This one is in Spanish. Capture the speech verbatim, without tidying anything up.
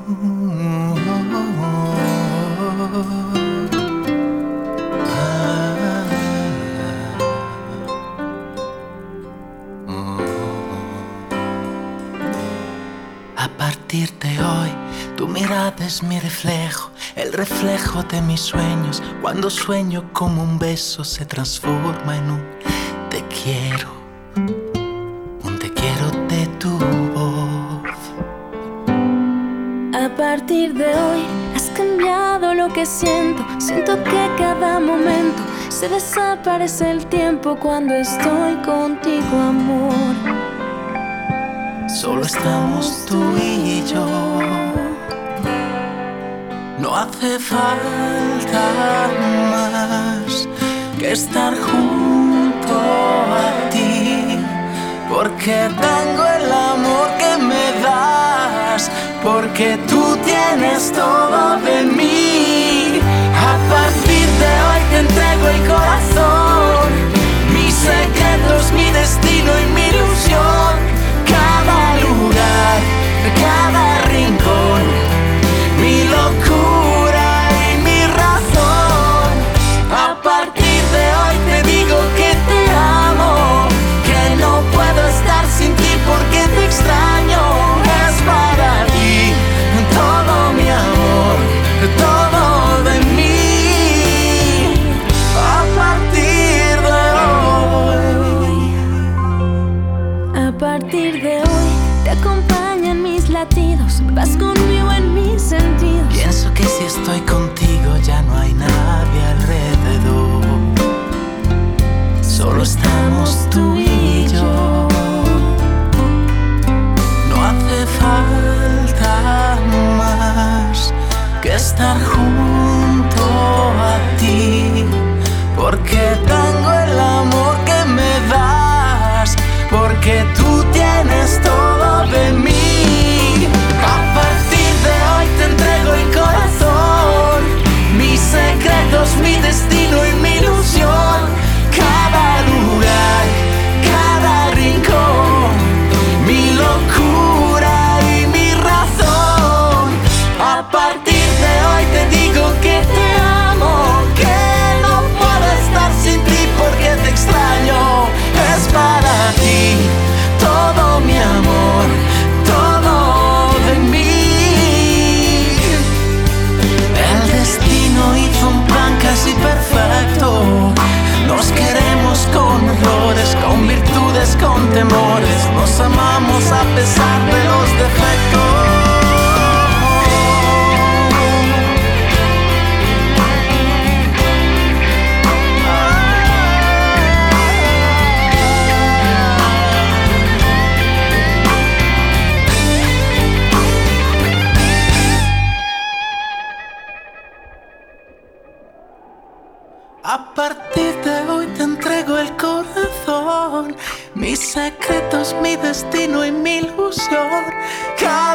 A partir de hoy, tu mirada es mi reflejo, el reflejo de mis sueños. Cuando sueño como un beso se transforma en un te quiero, un te quiero de tu voz. A partir de hoy has cambiado lo que siento. Siento que cada momento se desaparece el tiempo cuando estoy contigo, amor. Solo estamos tú y yo. No hace falta más que estar junto a ti, porque tengo el amor que me das, porque tú tienes todo de mí. A partir de hoy te entrego el corazón, mis secretos, mi destino y mi ilusión. Cada lugar, cada rincón, mi locura y mi razón. A partir de hoy te digo que te amo, que no puedo estar sin ti porque te extraño. Es para ti todo mi amor, todo de mí. A partir de hoy, a partir de hoy te acompañan mis latidos, vas conmigo en mis sentidos. Pienso que si estoy contigo ya no hay nadie alrededor. Solo estamos tú y yo. No hace falta más que estar junto a ti, porque tengo el amor que me das, porque tú tienes todo de mí. A partir de hoy te entrego el corazón, mis secretos, mi destino y mi ilusión. Cada lugar, cada rincón, mi locura y mi razón. A partir de hoy te digo que te amo, que no puedo estar sin ti porque te extraño. Es para ti todo mi amor, todo de mí. El destino hizo un plan casi perfecto. Nos queremos con errores, con virtudes, con temores. Nos amamos a pesar de los defectos. A partir de hoy te entrego el corazón, mis secretos, mi destino y mi ilusión.